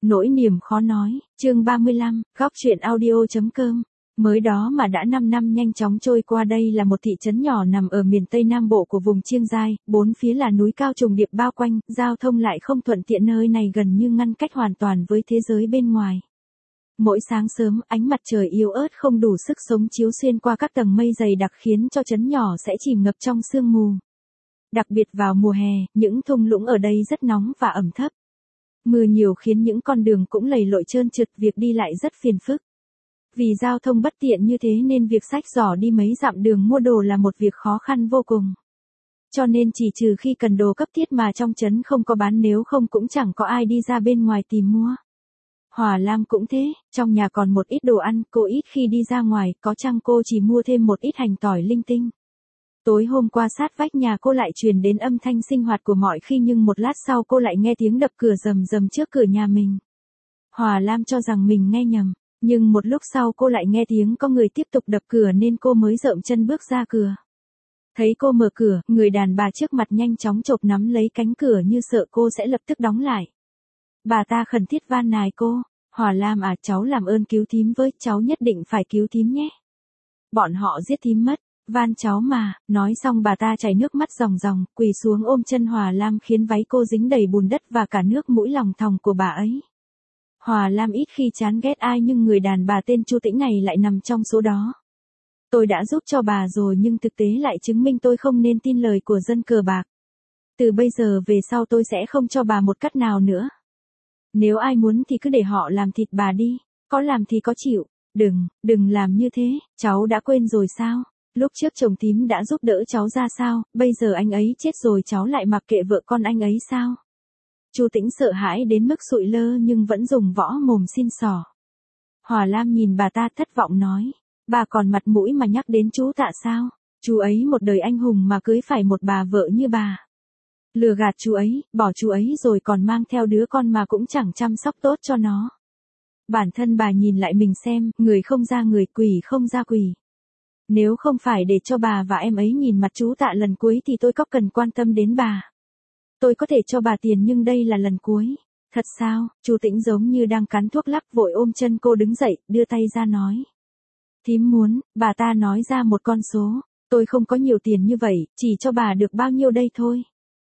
Nỗi niềm khó nói, chương 35, góc truyện audio.com. Mới đó mà đã 5 năm nhanh chóng trôi qua. Đây là một thị trấn nhỏ nằm ở miền Tây Nam Bộ của vùng Chiêng Giai, bốn phía là núi cao trùng điệp bao quanh, giao thông lại không thuận tiện, nơi này gần như ngăn cách hoàn toàn với thế giới bên ngoài. Mỗi sáng sớm, ánh mặt trời yếu ớt không đủ sức sống chiếu xuyên qua các tầng mây dày đặc khiến cho trấn nhỏ sẽ chìm ngập trong sương mù. Đặc biệt vào mùa hè, những thung lũng ở đây rất nóng và ẩm thấp. Mưa nhiều khiến những con đường cũng lầy lội trơn trượt, việc đi lại rất phiền phức. Vì giao thông bất tiện như thế nên việc xách giỏ đi mấy dặm đường mua đồ là một việc khó khăn vô cùng. Cho nên chỉ trừ khi cần đồ cấp thiết mà trong trấn không có bán, nếu không cũng chẳng có ai đi ra bên ngoài tìm mua. Hòa Lam cũng thế, trong nhà còn một ít đồ ăn, cô ít khi đi ra ngoài, có chăng cô chỉ mua thêm một ít hành tỏi linh tinh. Tối hôm qua sát vách nhà cô lại truyền đến âm thanh sinh hoạt của mọi khi, nhưng một lát sau cô lại nghe tiếng đập cửa rầm rầm trước cửa nhà mình. Hòa Lam cho rằng mình nghe nhầm, nhưng một lúc sau cô lại nghe tiếng có người tiếp tục đập cửa nên cô mới dợm chân bước ra cửa. Thấy cô mở cửa, người đàn bà trước mặt nhanh chóng chộp nắm lấy cánh cửa như sợ cô sẽ lập tức đóng lại. Bà ta khẩn thiết van nài cô, Hòa Lam à, cháu làm ơn cứu thím với, cháu nhất định phải cứu thím nhé. Bọn họ giết thím mất. Van cháu mà. Nói xong bà ta chảy nước mắt ròng ròng, quỳ xuống ôm chân Hòa Lam khiến váy cô dính đầy bùn đất và cả nước mũi lòng thòng của bà ấy. Hòa Lam ít khi chán ghét ai, nhưng người đàn bà tên Chu Tĩnh này lại nằm trong số đó. Tôi đã giúp cho bà rồi nhưng thực tế lại chứng minh tôi không nên tin lời của dân cờ bạc. Từ bây giờ về sau tôi sẽ không cho bà một cắt nào nữa. Nếu ai muốn thì cứ để họ làm thịt bà đi, có làm thì có chịu. Đừng làm như thế, cháu đã quên rồi sao? Lúc trước chồng thím đã giúp đỡ cháu ra sao, bây giờ anh ấy chết rồi cháu lại mặc kệ vợ con anh ấy sao? Chu Tĩnh sợ hãi đến mức sụi lơ nhưng vẫn dùng võ mồm xin xỏ. Hòa Lam nhìn bà ta thất vọng nói, bà còn mặt mũi mà nhắc đến chú Tạ sao? Chú ấy một đời anh hùng mà cưới phải một bà vợ như bà. Lừa gạt chú ấy, bỏ chú ấy rồi còn mang theo đứa con mà cũng chẳng chăm sóc tốt cho nó. Bản thân bà nhìn lại mình xem, người không ra người, quỷ không ra quỷ. Nếu không phải để cho bà và em ấy nhìn mặt chú Tạ lần cuối thì tôi có cần quan tâm đến bà. Tôi có thể cho bà tiền nhưng đây là lần cuối. Thật sao? Chu Tĩnh giống như đang cắn thuốc lắc, vội ôm chân cô đứng dậy, đưa tay ra nói. Thím muốn, bà ta nói ra một con số. Tôi không có nhiều tiền như vậy, chỉ cho bà được bao nhiêu đây thôi.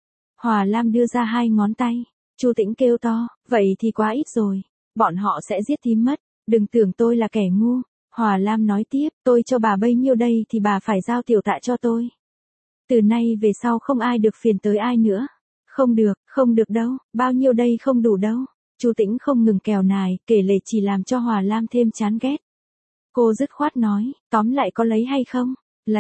Hòa Lam đưa ra 2 ngón tay. Chu Tĩnh kêu to, vậy thì quá ít rồi. Bọn họ sẽ giết thím mất. Đừng tưởng tôi là kẻ ngu. Hòa Lam nói tiếp, tôi cho bà bấy nhiêu đây thì bà phải giao tiểu Tạ cho tôi. Từ nay về sau không ai được phiền tới ai nữa. Không được đâu, bao nhiêu đây không đủ đâu. Chu Tĩnh không ngừng kèo nài, kể lể chỉ làm cho Hòa Lam thêm chán ghét. Cô dứt khoát nói, tóm lại có lấy hay không?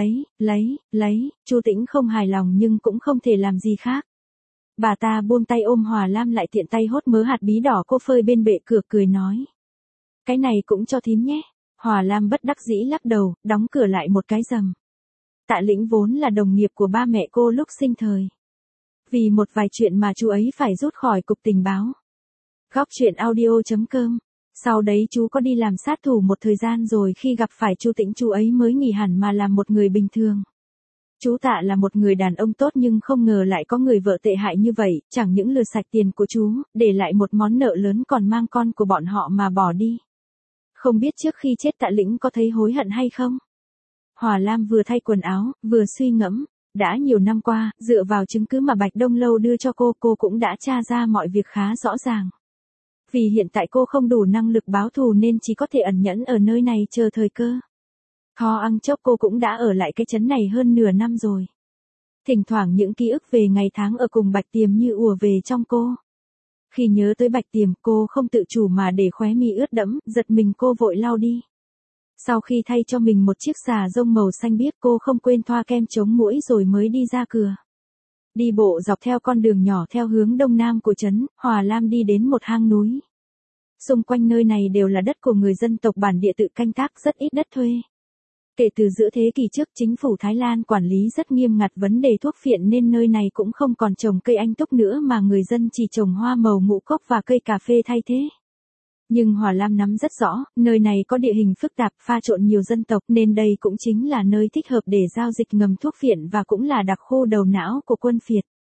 Lấy, Chu Tĩnh không hài lòng nhưng cũng không thể làm gì khác. Bà ta buông tay ôm Hòa Lam lại, tiện tay hốt mớ hạt bí đỏ cô phơi bên bệ cửa, cười nói. Cái này cũng cho thím nhé. Hòa Lam bất đắc dĩ lắc đầu, đóng cửa lại một cái rầm. Tạ Lĩnh vốn là đồng nghiệp của ba mẹ cô lúc sinh thời. Vì một vài chuyện mà chú ấy phải rút khỏi cục tình báo. Góc truyện audio.com. Sau đấy chú có đi làm sát thủ một thời gian rồi khi gặp phải Chu Tĩnh chú ấy mới nghỉ hẳn mà làm một người bình thường. Chú Tạ là một người đàn ông tốt nhưng không ngờ lại có người vợ tệ hại như vậy, chẳng những lừa sạch tiền của chú, để lại một món nợ lớn còn mang con của bọn họ mà bỏ đi. Không biết trước khi chết Tạ Lĩnh có thấy hối hận hay không? Hòa Lam vừa thay quần áo, vừa suy ngẫm. Đã nhiều năm qua, dựa vào chứng cứ mà Bạch Đông Lâu đưa cho cô cũng đã tra ra mọi việc khá rõ ràng. Vì hiện tại cô không đủ năng lực báo thù nên chỉ có thể ẩn nhẫn ở nơi này chờ thời cơ. Kho ăn chốc cô cũng đã ở lại cái trấn này hơn nửa năm rồi. Thỉnh thoảng những ký ức về ngày tháng ở cùng Bạch Tiềm như ùa về trong cô. Khi nhớ tới Bạch Tiềm, cô không tự chủ mà để khóe mi ướt đẫm, giật mình cô vội lau đi. Sau khi thay cho mình một chiếc xà rông màu xanh biếc, cô không quên thoa kem chống muỗi rồi mới đi ra cửa. Đi bộ dọc theo con đường nhỏ theo hướng đông nam của trấn, Hòa Lam đi đến một hang núi. Xung quanh nơi này đều là đất của người dân tộc bản địa tự canh tác, rất ít đất thuê. Kể từ giữa thế kỷ trước, chính phủ Thái Lan quản lý rất nghiêm ngặt vấn đề thuốc phiện nên nơi này cũng không còn trồng cây anh túc nữa mà người dân chỉ trồng hoa màu ngũ cốc và cây cà phê thay thế. Nhưng Hòa Lam nắm rất rõ, nơi này có địa hình phức tạp, pha trộn nhiều dân tộc nên đây cũng chính là nơi thích hợp để giao dịch ngầm thuốc phiện và cũng là đặc khu đầu não của quân phiệt.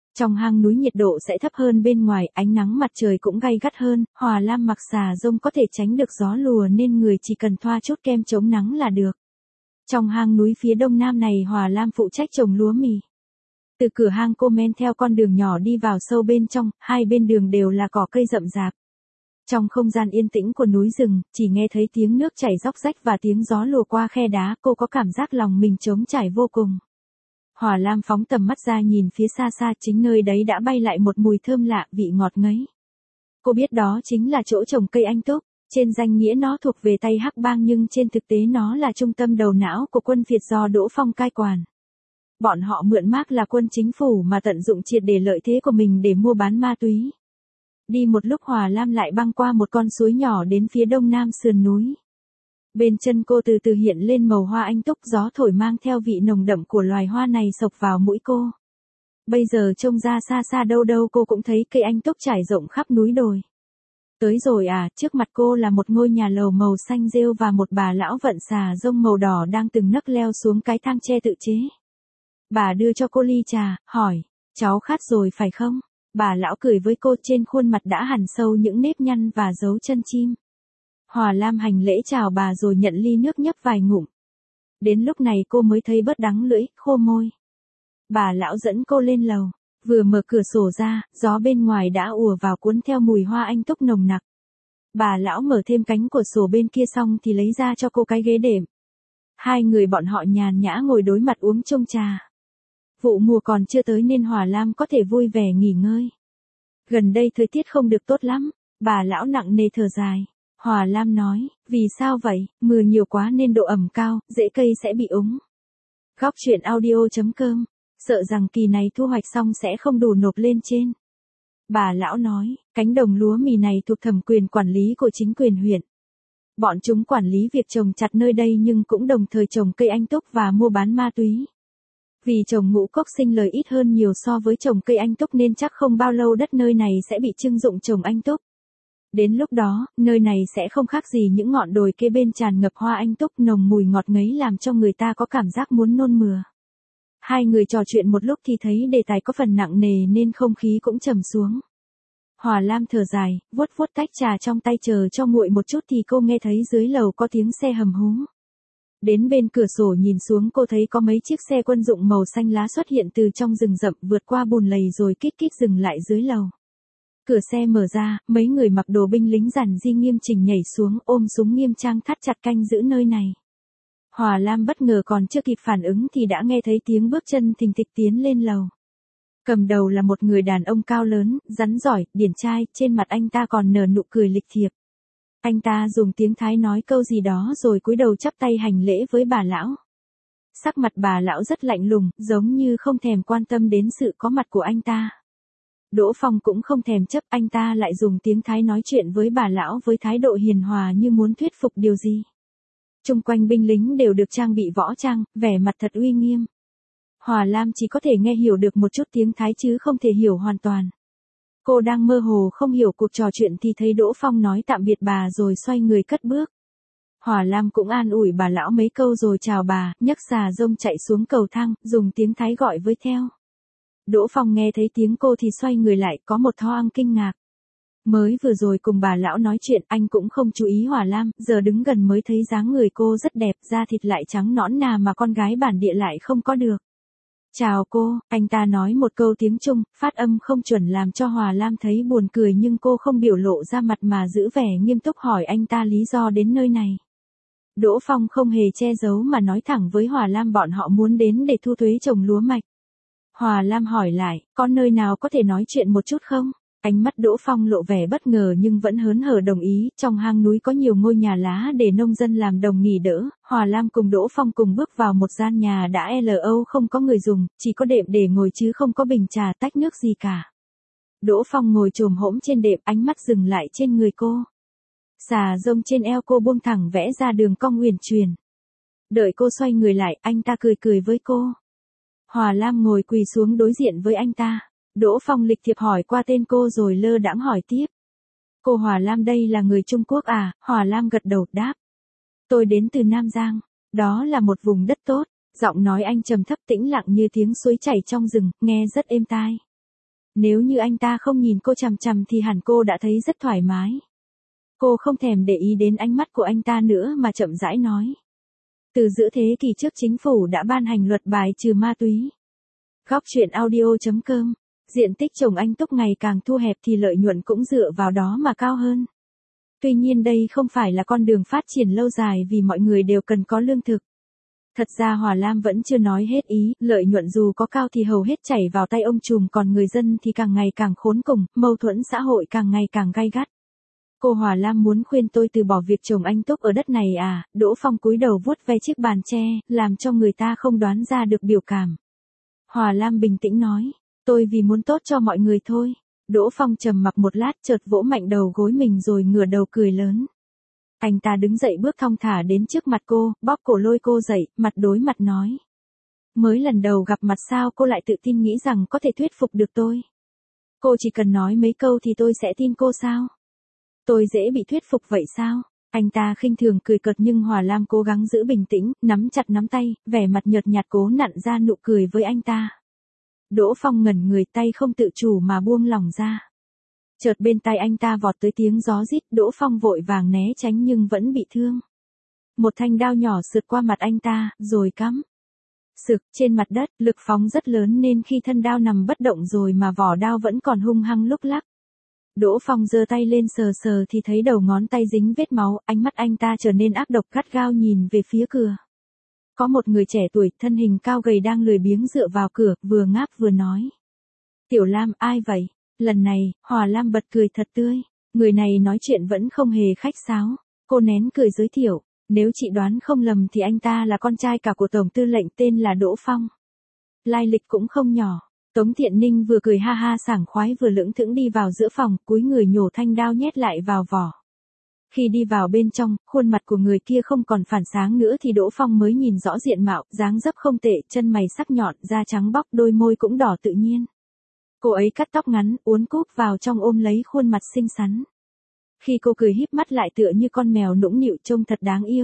Trong hang núi nhiệt độ sẽ thấp hơn bên ngoài, ánh nắng mặt trời cũng gay gắt hơn, Hòa Lam mặc xà rông có thể tránh được gió lùa nên người chỉ cần thoa chút kem chống nắng là được. Trong hang núi phía đông nam này Hòa Lam phụ trách trồng lúa mì. Từ cửa hang cô men theo con đường nhỏ đi vào sâu bên trong, hai bên đường đều là cỏ cây rậm rạp. Trong không gian yên tĩnh của núi rừng, chỉ nghe thấy tiếng nước chảy róc rách và tiếng gió lùa qua khe đá, cô có cảm giác lòng mình trống trải vô cùng. Hòa Lam phóng tầm mắt ra nhìn phía xa xa, chính nơi đấy đã bay lại một mùi thơm lạ, vị ngọt ngấy. Cô biết đó chính là chỗ trồng cây anh túc, trên danh nghĩa nó thuộc về tay Hắc Bang nhưng trên thực tế nó là trung tâm đầu não của quân phiệt do Đỗ Phong cai quản. Bọn họ mượn mác là quân chính phủ mà tận dụng triệt để lợi thế của mình để mua bán ma túy. Đi một lúc Hòa Lam lại băng qua một con suối nhỏ đến phía đông nam sườn núi. Bên chân cô từ từ hiện lên màu hoa anh túc, gió thổi mang theo vị nồng đậm của loài hoa này xộc vào mũi cô. Bây giờ trông ra xa xa đâu đâu cô cũng thấy cây anh túc trải rộng khắp núi đồi. Tới rồi à, trước mặt cô là một ngôi nhà lầu màu xanh rêu và một bà lão vận xà rông màu đỏ đang từng nấc leo xuống cái thang tre tự chế. Bà đưa cho cô ly trà, hỏi, cháu khát rồi phải không? Bà lão cười với cô, trên khuôn mặt đã hằn sâu những nếp nhăn và dấu chân chim. Hòa Lam hành lễ chào bà rồi nhận ly nước nhấp vài ngụm. Đến lúc này cô mới thấy bớt đắng lưỡi, khô môi. Bà lão dẫn cô lên lầu, vừa mở cửa sổ ra, gió bên ngoài đã ùa vào cuốn theo mùi hoa anh túc nồng nặc. Bà lão mở thêm cánh cửa sổ bên kia xong thì lấy ra cho cô cái ghế đệm. Hai người bọn họ nhàn nhã ngồi đối mặt uống chung trà. Vụ mùa còn chưa tới nên Hòa Lam có thể vui vẻ nghỉ ngơi. Gần đây thời tiết không được tốt lắm, bà lão nặng nề thở dài. Hòa Lam nói, vì sao vậy, mưa nhiều quá nên độ ẩm cao, rễ cây sẽ bị úng. Góc truyện audio.com, sợ rằng kỳ này thu hoạch xong sẽ không đủ nộp lên trên. Bà lão nói, cánh đồng lúa mì này thuộc thẩm quyền quản lý của chính quyền huyện. Bọn chúng quản lý việc trồng chặt nơi đây nhưng cũng đồng thời trồng cây anh túc và mua bán ma túy. Vì trồng ngũ cốc sinh lời ít hơn nhiều so với trồng cây anh túc nên chắc không bao lâu đất nơi này sẽ bị trưng dụng trồng anh túc. Đến lúc đó, nơi này sẽ không khác gì những ngọn đồi kế bên tràn ngập hoa anh túc, nồng mùi ngọt ngấy làm cho người ta có cảm giác muốn nôn mửa. Hai người trò chuyện một lúc thì thấy đề tài có phần nặng nề nên không khí cũng trầm xuống. Hòa Lam thở dài, vuốt vuốt tách trà trong tay chờ cho nguội một chút thì cô nghe thấy dưới lầu có tiếng xe hầm hú. Đến bên cửa sổ nhìn xuống cô thấy có mấy chiếc xe quân dụng màu xanh lá xuất hiện từ trong rừng rậm vượt qua bùn lầy rồi kít kít dừng lại dưới lầu. Cửa xe mở ra, mấy người mặc đồ binh lính giản di nghiêm chỉnh nhảy xuống ôm súng nghiêm trang thắt chặt canh giữ nơi này. Hòa Lam bất ngờ còn chưa kịp phản ứng thì đã nghe thấy tiếng bước chân thình thịch tiến lên lầu. Cầm đầu là một người đàn ông cao lớn, rắn giỏi, điển trai, trên mặt anh ta còn nở nụ cười lịch thiệp. Anh ta dùng tiếng Thái nói câu gì đó rồi cúi đầu chắp tay hành lễ với bà lão. Sắc mặt bà lão rất lạnh lùng, giống như không thèm quan tâm đến sự có mặt của anh ta. Đỗ Phong cũng không thèm chấp, anh ta lại dùng tiếng Thái nói chuyện với bà lão với thái độ hiền hòa như muốn thuyết phục điều gì. Chung quanh binh lính đều được trang bị võ trang, vẻ mặt thật uy nghiêm. Hòa Lam chỉ có thể nghe hiểu được một chút tiếng Thái chứ không thể hiểu hoàn toàn. Cô đang mơ hồ không hiểu cuộc trò chuyện thì thấy Đỗ Phong nói tạm biệt bà rồi xoay người cất bước. Hòa Lam cũng an ủi bà lão mấy câu rồi chào bà, nhấc xà rông chạy xuống cầu thang, dùng tiếng Thái gọi với theo. Đỗ Phong nghe thấy tiếng cô thì xoay người lại, có một thoáng kinh ngạc. Mới vừa rồi cùng bà lão nói chuyện anh cũng không chú ý Hòa Lam, giờ đứng gần mới thấy dáng người cô rất đẹp, da thịt lại trắng nõn nà mà con gái bản địa lại không có được. Chào cô, anh ta nói một câu tiếng Trung, phát âm không chuẩn làm cho Hòa Lam thấy buồn cười nhưng cô không biểu lộ ra mặt mà giữ vẻ nghiêm túc hỏi anh ta lý do đến nơi này. Đỗ Phong không hề che giấu mà nói thẳng với Hòa Lam bọn họ muốn đến để thu thuế trồng lúa mạch. Hòa Lam hỏi lại, có nơi nào có thể nói chuyện một chút không? Ánh mắt Đỗ Phong lộ vẻ bất ngờ nhưng vẫn hớn hở đồng ý, trong hang núi có nhiều ngôi nhà lá để nông dân làm đồng nghỉ đỡ. Hòa Lam cùng Đỗ Phong cùng bước vào một gian nhà đã LO không có người dùng, chỉ có đệm để ngồi chứ không có bình trà tách nước gì cả. Đỗ Phong ngồi chồm hổm trên đệm, ánh mắt dừng lại trên người cô. Xà rông trên eo cô buông thẳng vẽ ra đường cong uyển chuyển. Đợi cô xoay người lại, anh ta cười cười với cô. Hòa Lam ngồi quỳ xuống đối diện với anh ta. Đỗ Phong lịch thiệp hỏi qua tên cô rồi lơ đãng hỏi tiếp. Cô Hòa Lam đây là người Trung Quốc à? Hòa Lam gật đầu đáp. Tôi đến từ Nam Giang. Đó là một vùng đất tốt. Giọng nói anh trầm thấp tĩnh lặng như tiếng suối chảy trong rừng, nghe rất êm tai. Nếu như anh ta không nhìn cô chằm chằm thì hẳn cô đã thấy rất thoải mái. Cô không thèm để ý đến ánh mắt của anh ta nữa mà chậm rãi nói. Từ giữa thế kỷ trước chính phủ đã ban hành luật bài trừ ma túy. Góc truyện audio.com. Diện tích trồng anh túc ngày càng thu hẹp thì lợi nhuận cũng dựa vào đó mà cao hơn. Tuy nhiên đây không phải là con đường phát triển lâu dài vì mọi người đều cần có lương thực. Thật ra Hòa Lam vẫn chưa nói hết ý, lợi nhuận dù có cao thì hầu hết chảy vào tay ông trùm, còn người dân thì càng ngày càng khốn cùng, mâu thuẫn xã hội càng ngày càng gay gắt. Cô Hòa Lam muốn khuyên tôi từ bỏ việc trồng anh túc ở đất này à? Đỗ Phong cúi đầu vuốt ve chiếc bàn tre, làm cho người ta không đoán ra được biểu cảm. Hòa Lam bình tĩnh nói, tôi vì muốn tốt cho mọi người thôi. Đỗ Phong trầm mặc một lát chợt vỗ mạnh đầu gối mình rồi ngửa đầu cười lớn. Anh ta đứng dậy bước thong thả đến trước mặt cô, bóp cổ lôi cô dậy, mặt đối mặt nói. Mới lần đầu gặp mặt sao cô lại tự tin nghĩ rằng có thể thuyết phục được tôi? Cô chỉ cần nói mấy câu thì tôi sẽ tin cô sao? Tôi dễ bị thuyết phục vậy sao? Anh ta khinh thường cười cợt nhưng Hòa Lam cố gắng giữ bình tĩnh, nắm chặt nắm tay, vẻ mặt nhợt nhạt cố nặn ra nụ cười với anh ta. Đỗ Phong ngẩn người, tay không tự chủ mà buông lỏng ra. Chợt bên tai anh ta vọt tới tiếng gió rít, Đỗ Phong vội vàng né tránh nhưng vẫn bị thương. Một thanh đao nhỏ sượt qua mặt anh ta, rồi cắm sực trên mặt đất, lực phóng rất lớn nên khi thân đao nằm bất động rồi mà vỏ đao vẫn còn hung hăng lúc lắc. Đỗ Phong giơ tay lên sờ sờ thì thấy đầu ngón tay dính vết máu, ánh mắt anh ta trở nên ác độc gắt gao nhìn về phía cửa. Có một người trẻ tuổi, thân hình cao gầy đang lười biếng dựa vào cửa, vừa ngáp vừa nói. Tiểu Lam, ai vậy? Lần này, Hòa Lam bật cười thật tươi. Người này nói chuyện vẫn không hề khách sáo. Cô nén cười giới thiệu. Nếu chị đoán không lầm thì anh ta là con trai cả của Tổng tư lệnh tên là Đỗ Phong. Lai lịch cũng không nhỏ. Tống Thiện Ninh vừa cười ha ha sảng khoái vừa lững thững đi vào giữa phòng, cúi người nhổ thanh đao nhét lại vào vỏ. Khi đi vào bên trong, khuôn mặt của người kia không còn phản sáng nữa thì Đỗ Phong mới nhìn rõ diện mạo, dáng dấp không tệ, chân mày sắc nhọn, da trắng bóc, đôi môi cũng đỏ tự nhiên. Cô ấy cắt tóc ngắn, uốn cúp vào trong ôm lấy khuôn mặt xinh xắn. Khi cô cười híp mắt lại tựa như con mèo nũng nịu trông thật đáng yêu.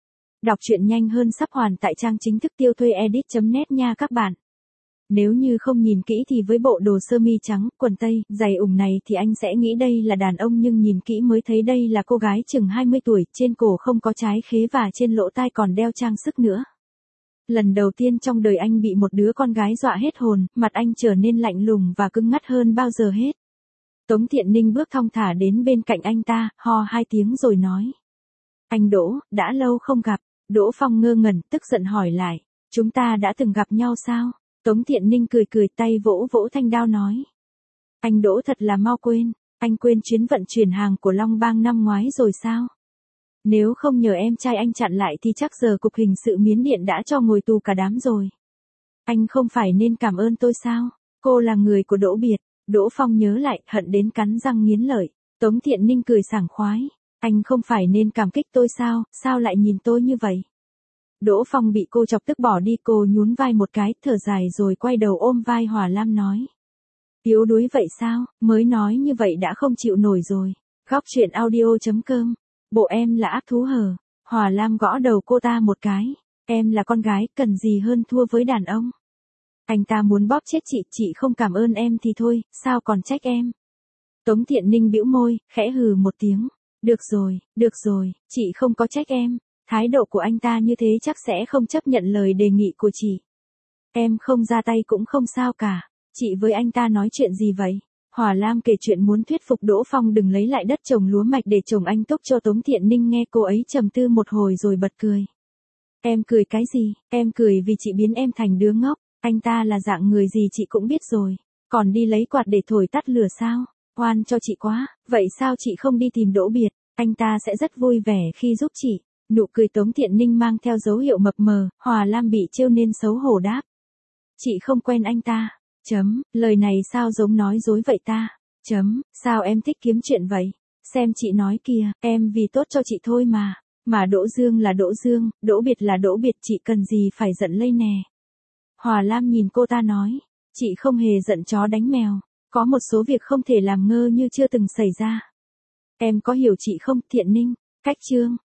Đọc truyện nhanh hơn sắp hoàn tại trang chính thức tiêu thuê edit.net nha các bạn. Nếu như không nhìn kỹ thì với bộ đồ sơ mi trắng, quần tây, giày ủng này thì anh sẽ nghĩ đây là đàn ông nhưng nhìn kỹ mới thấy đây là cô gái chừng 20 tuổi, trên cổ không có trái khế và trên lỗ tai còn đeo trang sức nữa. Lần đầu tiên trong đời anh bị một đứa con gái dọa hết hồn, mặt anh trở nên lạnh lùng và cứng ngắt hơn bao giờ hết. Tống Thiện Ninh bước thong thả đến bên cạnh anh ta, ho 2 tiếng rồi nói. Anh Đỗ, đã lâu không gặp. Đỗ Phong ngơ ngẩn, tức giận hỏi lại. Chúng ta đã từng gặp nhau sao? Tống Thiện Ninh cười cười, tay vỗ vỗ thanh đao nói. Anh Đỗ thật là mau quên. Anh quên chuyến vận chuyển hàng của Long Bang năm ngoái rồi sao? Nếu không nhờ em trai anh chặn lại thì chắc giờ cục hình sự Miến Điện đã cho ngồi tù cả đám rồi. Anh không phải nên cảm ơn tôi sao? Cô là người của Đỗ Biệt. Đỗ Phong nhớ lại, hận đến cắn răng nghiến lợi. Tống Thiện Ninh cười sảng khoái. Anh không phải nên cảm kích tôi sao? Sao lại nhìn tôi như vậy? Đỗ Phong bị cô chọc tức bỏ đi, cô nhún vai một cái, thở dài rồi quay đầu ôm vai Hòa Lam nói. Yếu đuối vậy sao? Mới nói như vậy đã không chịu nổi rồi. Góc truyện audio.com. Bộ em là ác thú hờ. Hòa Lam gõ đầu cô ta một cái. Em là con gái, cần gì hơn thua với đàn ông. Anh ta muốn bóp chết chị không cảm ơn em thì thôi, sao còn trách em. Tống Thiện Ninh bĩu môi, khẽ hừ một tiếng. Được rồi, chị không có trách em. Thái độ của anh ta như thế chắc sẽ không chấp nhận lời đề nghị của chị. Em không ra tay cũng không sao cả. Chị với anh ta nói chuyện gì vậy? Hòa Lam kể chuyện muốn thuyết phục Đỗ Phong đừng lấy lại đất trồng lúa mạch để trồng anh túc cho Tống Thiện Ninh nghe. Cô ấy trầm tư một hồi rồi bật cười. Em cười cái gì? Em cười vì chị biến em thành đứa ngốc. Anh ta là dạng người gì chị cũng biết rồi. Còn đi lấy quạt để thổi tắt lửa sao? Oan cho chị quá. Vậy sao chị không đi tìm Đỗ Biệt? Anh ta sẽ rất vui vẻ khi giúp chị. Nụ cười Tống Thiện Ninh mang theo dấu hiệu mập mờ. Hòa Lam bị trêu nên xấu hổ đáp. Chị không quen anh ta. Lời này sao giống nói dối vậy ta? Sao em thích kiếm chuyện vậy? Xem chị nói kìa, em vì tốt cho chị thôi mà. Mà Đỗ Dương là Đỗ Dương, Đỗ Biệt là Đỗ Biệt, chị cần gì phải giận lây nè. Hòa Lam nhìn cô ta nói. Chị không hề giận chó đánh mèo. Có một số việc không thể làm ngơ như chưa từng xảy ra. Em có hiểu chị không, Thiện Ninh? Cách chương.